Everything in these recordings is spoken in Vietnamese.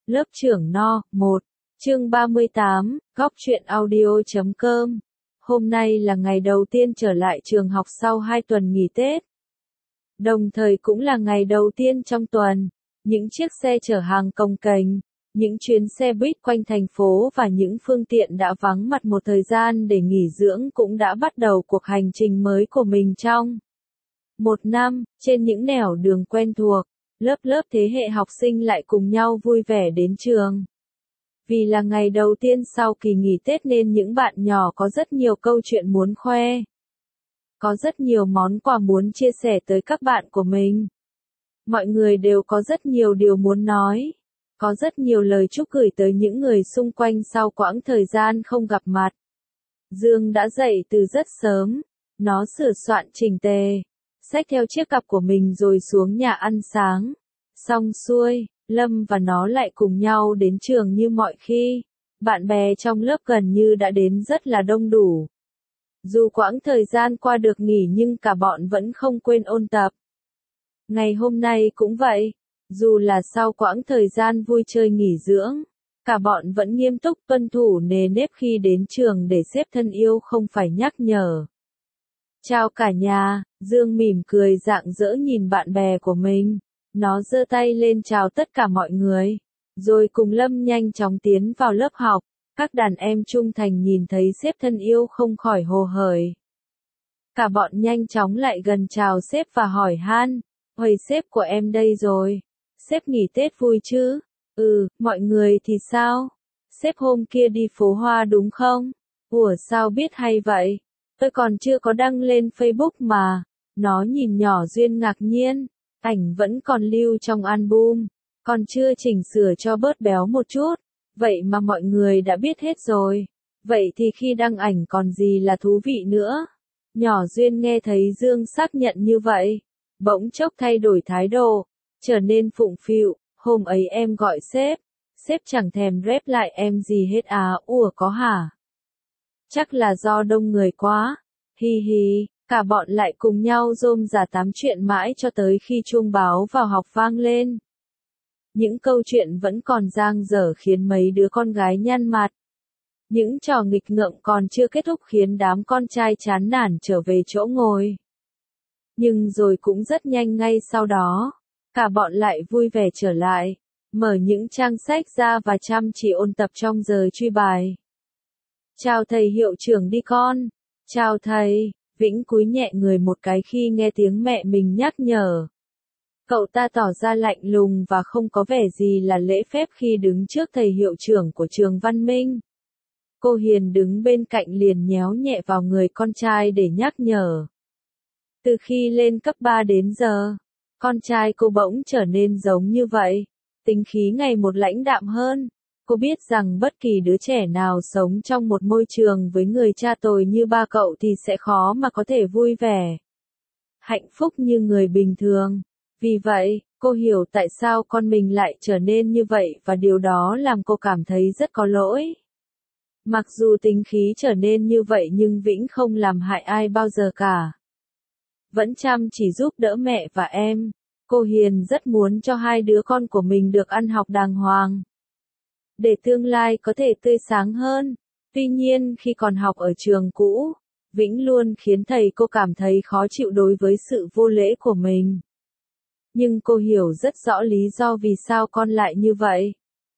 Lớp trưởng No. 1, chương 38, góc truyện audio.com. Hôm nay là ngày đầu tiên trở lại trường học sau 2 tuần nghỉ Tết. Đồng thời cũng là ngày đầu tiên trong tuần, những chiếc xe chở hàng cồng kềnh, những chuyến xe buýt quanh thành phố và những phương tiện đã vắng mặt một thời gian để nghỉ dưỡng cũng đã bắt đầu cuộc hành trình mới của mình trong một năm, trên những nẻo đường quen thuộc. Lớp thế hệ học sinh lại cùng nhau vui vẻ đến trường. Vì là ngày đầu tiên sau kỳ nghỉ Tết nên những bạn nhỏ có rất nhiều câu chuyện muốn khoe. Có rất nhiều món quà muốn chia sẻ tới các bạn của mình. Mọi người đều có rất nhiều điều muốn nói. Có rất nhiều lời chúc gửi tới những người xung quanh sau quãng thời gian không gặp mặt. Dương đã dậy từ rất sớm. Nó sửa soạn chỉnh tề, xách theo chiếc cặp của mình rồi xuống nhà ăn sáng. Xong xuôi, Lâm và nó lại cùng nhau đến trường như mọi khi. Bạn bè trong lớp gần như đã đến rất là đông đủ. Dù quãng thời gian qua được nghỉ nhưng cả bọn vẫn không quên ôn tập. Ngày hôm nay cũng vậy. Dù là sau quãng thời gian vui chơi nghỉ dưỡng, cả bọn vẫn nghiêm túc tuân thủ nề nếp khi đến trường để sếp thân yêu không phải nhắc nhở. Chào cả nhà, Dương mỉm cười rạng rỡ nhìn bạn bè của mình. Nó giơ tay lên chào tất cả mọi người, rồi cùng Lâm nhanh chóng tiến vào lớp học. Các đàn em trung thành nhìn thấy sếp thân yêu không khỏi hồ hởi. Cả bọn nhanh chóng lại gần chào sếp và hỏi han, "Ôi sếp của em đây rồi. Sếp nghỉ Tết vui chứ?" "Ừ, mọi người thì sao? Sếp hôm kia đi phố hoa đúng không?" "Ủa sao biết hay vậy? Tôi còn chưa có đăng lên Facebook mà." Nó nhìn nhỏ Duyên ngạc nhiên. Ảnh vẫn còn lưu trong album, còn chưa chỉnh sửa cho bớt béo một chút, vậy mà mọi người đã biết hết rồi. Vậy thì khi đăng ảnh còn gì là thú vị nữa? Nhỏ Duyên nghe thấy Dương xác nhận như vậy, bỗng chốc thay đổi thái độ, trở nên phụng phịu. "Hôm ấy em gọi sếp chẳng thèm rep lại em gì hết à?" "Ủa có hả? Chắc là do đông người quá." Hi hi. Cả bọn lại cùng nhau rôm rả tám chuyện mãi cho tới khi chuông báo vào học vang lên. Những câu chuyện vẫn còn dang dở khiến mấy đứa con gái nhăn mặt. Những trò nghịch ngợm còn chưa kết thúc khiến đám con trai chán nản trở về chỗ ngồi. Nhưng rồi cũng rất nhanh ngay sau đó, cả bọn lại vui vẻ trở lại, mở những trang sách ra và chăm chỉ ôn tập trong giờ truy bài. "Chào thầy hiệu trưởng đi con." "Chào thầy." Vĩnh cúi nhẹ người một cái khi nghe tiếng mẹ mình nhắc nhở. Cậu ta tỏ ra lạnh lùng và không có vẻ gì là lễ phép khi đứng trước thầy hiệu trưởng của trường Văn Minh. Cô Hiền đứng bên cạnh liền nhéo nhẹ vào người con trai để nhắc nhở. Từ khi lên cấp 3 đến giờ, con trai cô bỗng trở nên giống như vậy, tính khí ngày một lãnh đạm hơn. Cô biết rằng bất kỳ đứa trẻ nào sống trong một môi trường với người cha tồi như ba cậu thì sẽ khó mà có thể vui vẻ, hạnh phúc như người bình thường. Vì vậy, cô hiểu tại sao con mình lại trở nên như vậy và điều đó làm cô cảm thấy rất có lỗi. Mặc dù tính khí trở nên như vậy nhưng Vĩnh không làm hại ai bao giờ cả. Vẫn chăm chỉ giúp đỡ mẹ và em. Cô Hiền rất muốn cho hai đứa con của mình được ăn học đàng hoàng, để tương lai có thể tươi sáng hơn. Tuy nhiên khi còn học ở trường cũ, Vĩnh luôn khiến thầy cô cảm thấy khó chịu đối với sự vô lễ của mình. Nhưng cô hiểu rất rõ lý do vì sao con lại như vậy.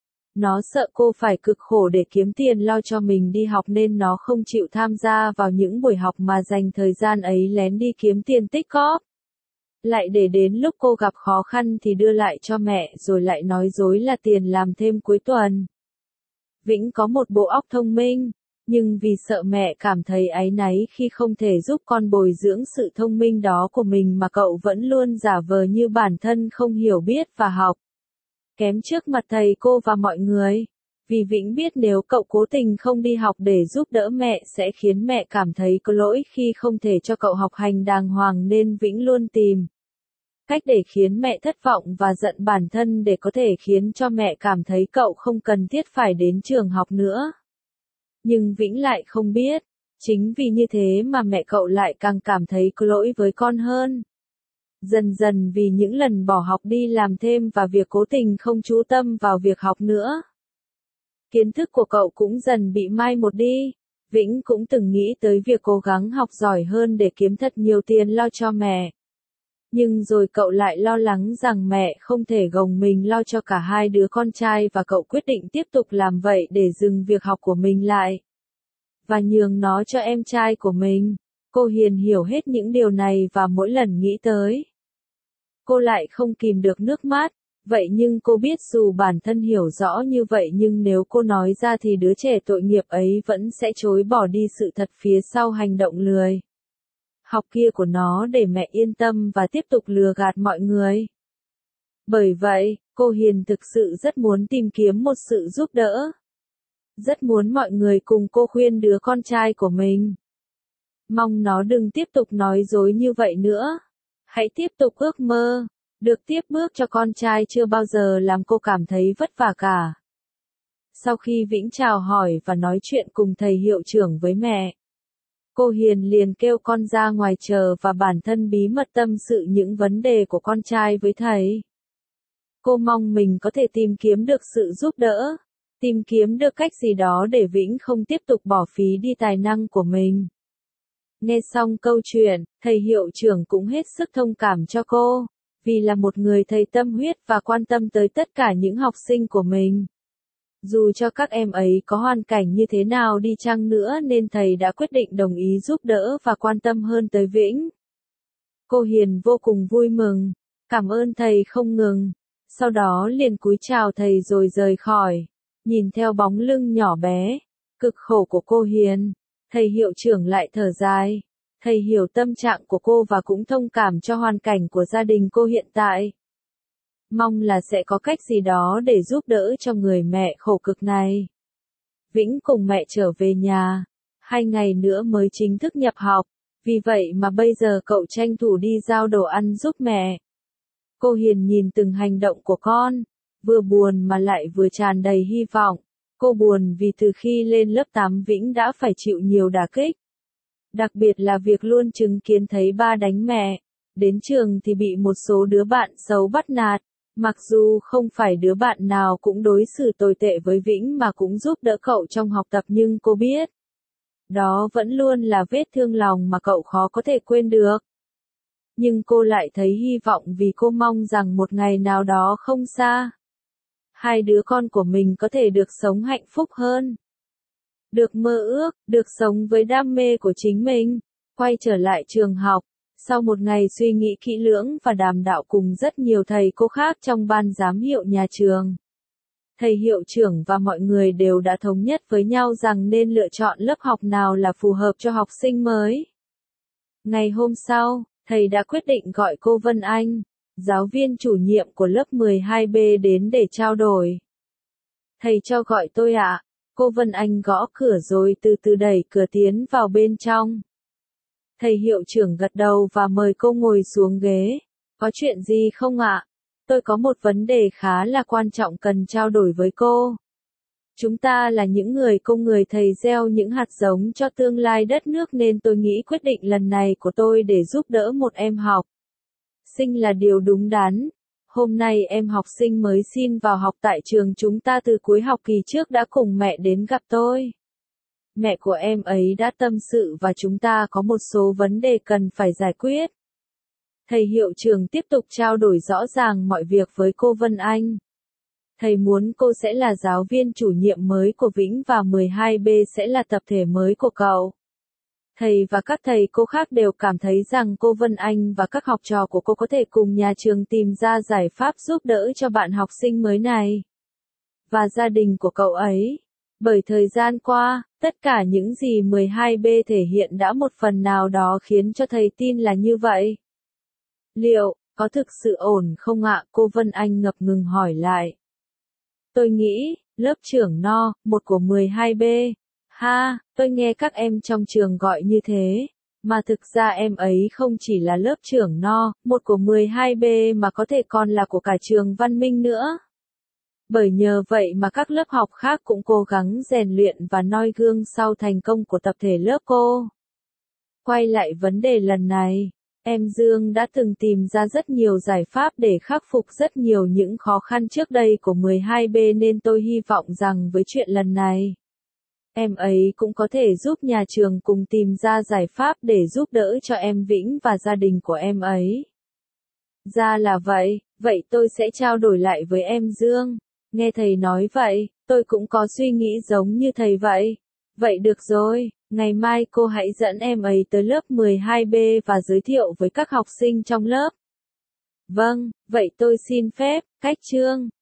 Nó sợ cô phải cực khổ để kiếm tiền lo cho mình đi học nên nó không chịu tham gia vào những buổi học mà dành thời gian ấy lén đi kiếm tiền tích cóp. Lại để đến lúc cô gặp khó khăn thì đưa lại cho mẹ rồi lại nói dối là tiền làm thêm cuối tuần. Vĩnh có một bộ óc thông minh, nhưng vì sợ mẹ cảm thấy áy náy khi không thể giúp con bồi dưỡng sự thông minh đó của mình mà cậu vẫn luôn giả vờ như bản thân không hiểu biết và học kém trước mặt thầy cô và mọi người. Vì Vĩnh biết nếu cậu cố tình không đi học để giúp đỡ mẹ sẽ khiến mẹ cảm thấy có lỗi khi không thể cho cậu học hành đàng hoàng nên Vĩnh luôn tìm cách để khiến mẹ thất vọng và giận bản thân để có thể khiến cho mẹ cảm thấy cậu không cần thiết phải đến trường học nữa. Nhưng Vĩnh lại không biết, chính vì như thế mà mẹ cậu lại càng cảm thấy có lỗi với con hơn. Dần dần vì những lần bỏ học đi làm thêm và việc cố tình không chú tâm vào việc học nữa, kiến thức của cậu cũng dần bị mai một đi. Vĩnh cũng từng nghĩ tới việc cố gắng học giỏi hơn để kiếm thật nhiều tiền lo cho mẹ. Nhưng rồi cậu lại lo lắng rằng mẹ không thể gồng mình lo cho cả hai đứa con trai và cậu quyết định tiếp tục làm vậy để dừng việc học của mình lại. Và nhường nó cho em trai của mình. Cô Hiền hiểu hết những điều này và mỗi lần nghĩ tới, cô lại không kìm được nước mắt. Vậy nhưng cô biết dù bản thân hiểu rõ như vậy nhưng nếu cô nói ra thì đứa trẻ tội nghiệp ấy vẫn sẽ chối bỏ đi sự thật phía sau hành động lười học kia của nó để mẹ yên tâm và tiếp tục lừa gạt mọi người. Bởi vậy, cô Hiền thực sự rất muốn tìm kiếm một sự giúp đỡ. Rất muốn mọi người cùng cô khuyên đứa con trai của mình. Mong nó đừng tiếp tục nói dối như vậy nữa. Hãy tiếp tục ước mơ. Được tiếp bước cho con trai chưa bao giờ làm cô cảm thấy vất vả cả. Sau khi Vĩnh chào hỏi và nói chuyện cùng thầy hiệu trưởng với mẹ, cô Hiền liền kêu con ra ngoài chờ và bản thân bí mật tâm sự những vấn đề của con trai với thầy. Cô mong mình có thể tìm kiếm được sự giúp đỡ, tìm kiếm được cách gì đó để Vĩnh không tiếp tục bỏ phí đi tài năng của mình. Nghe xong câu chuyện, thầy hiệu trưởng cũng hết sức thông cảm cho cô, vì là một người thầy tâm huyết và quan tâm tới tất cả những học sinh của mình. Dù cho các em ấy có hoàn cảnh như thế nào đi chăng nữa nên thầy đã quyết định đồng ý giúp đỡ và quan tâm hơn tới Vĩnh. Cô Hiền vô cùng vui mừng, cảm ơn thầy không ngừng, sau đó liền cúi chào thầy rồi rời khỏi. Nhìn theo bóng lưng nhỏ bé, cực khổ của cô Hiền, thầy hiệu trưởng lại thở dài. Thầy hiểu tâm trạng của cô và cũng thông cảm cho hoàn cảnh của gia đình cô hiện tại. Mong là sẽ có cách gì đó để giúp đỡ cho người mẹ khổ cực này. Vĩnh cùng mẹ trở về nhà. 2 ngày nữa mới chính thức nhập học. Vì vậy mà bây giờ cậu tranh thủ đi giao đồ ăn giúp mẹ. Cô Hiền nhìn từng hành động của con. Vừa buồn mà lại vừa tràn đầy hy vọng. Cô buồn vì từ khi lên lớp 8 Vĩnh đã phải chịu nhiều đả kích. Đặc biệt là việc luôn chứng kiến thấy ba đánh mẹ. Đến trường thì bị một số đứa bạn xấu bắt nạt. Mặc dù không phải đứa bạn nào cũng đối xử tồi tệ với Vĩnh mà cũng giúp đỡ cậu trong học tập nhưng cô biết. Đó vẫn luôn là vết thương lòng mà cậu khó có thể quên được. Nhưng cô lại thấy hy vọng vì cô mong rằng một ngày nào đó không xa, hai đứa con của mình có thể được sống hạnh phúc hơn. Được mơ ước, được sống với đam mê của chính mình. Quay trở lại trường học. Sau một ngày suy nghĩ kỹ lưỡng và đàm đạo cùng rất nhiều thầy cô khác trong ban giám hiệu nhà trường, thầy hiệu trưởng và mọi người đều đã thống nhất với nhau rằng nên lựa chọn lớp học nào là phù hợp cho học sinh mới. Ngày hôm sau, thầy đã quyết định gọi cô Vân Anh, giáo viên chủ nhiệm của lớp 12B đến để trao đổi. Thầy cho gọi tôi ạ. Cô Vân Anh gõ cửa rồi từ từ đẩy cửa tiến vào bên trong. Thầy hiệu trưởng gật đầu và mời cô ngồi xuống ghế. Có chuyện gì không ạ? Tôi có một vấn đề khá là quan trọng cần trao đổi với cô. Chúng ta là những người công người thầy gieo những hạt giống cho tương lai đất nước nên tôi nghĩ quyết định lần này của tôi để giúp đỡ một em học sinh là điều đúng đắn. Hôm nay em học sinh mới xin vào học tại trường chúng ta từ cuối học kỳ trước đã cùng mẹ đến gặp tôi. Mẹ của em ấy đã tâm sự và chúng ta có một số vấn đề cần phải giải quyết. Thầy hiệu trưởng tiếp tục trao đổi rõ ràng mọi việc với cô Vân Anh. Thầy muốn cô sẽ là giáo viên chủ nhiệm mới của Vĩnh và 12B sẽ là tập thể mới của cậu. Thầy và các thầy cô khác đều cảm thấy rằng cô Vân Anh và các học trò của cô có thể cùng nhà trường tìm ra giải pháp giúp đỡ cho bạn học sinh mới này. Và gia đình của cậu ấy. Bởi thời gian qua, tất cả những gì 12B thể hiện đã một phần nào đó khiến cho thầy tin là như vậy. Liệu, có thực sự ổn không ạ? Cô Vân Anh ngập ngừng hỏi lại. Tôi nghĩ, lớp trưởng No. 1 của 12B. Ha, tôi nghe các em trong trường gọi như thế. Mà thực ra em ấy không chỉ là lớp trưởng No. 1 của 12B mà có thể còn là của cả trường Văn Minh nữa. Bởi nhờ vậy mà các lớp học khác cũng cố gắng rèn luyện và noi gương sau thành công của tập thể lớp cô. Quay lại vấn đề lần này, Em Dương đã từng tìm ra rất nhiều giải pháp để khắc phục rất nhiều những khó khăn trước đây của 12B nên tôi hy vọng rằng với chuyện lần này, em ấy cũng có thể giúp nhà trường cùng tìm ra giải pháp để giúp đỡ cho em Vĩnh và gia đình của em ấy. Ra là vậy, vậy tôi sẽ trao đổi lại với em Dương. Nghe thầy nói vậy, tôi cũng có suy nghĩ giống như thầy vậy. Vậy được rồi, ngày mai cô hãy dẫn em ấy tới lớp 12B và giới thiệu với các học sinh trong lớp. Vâng, vậy tôi xin phép, cách chương.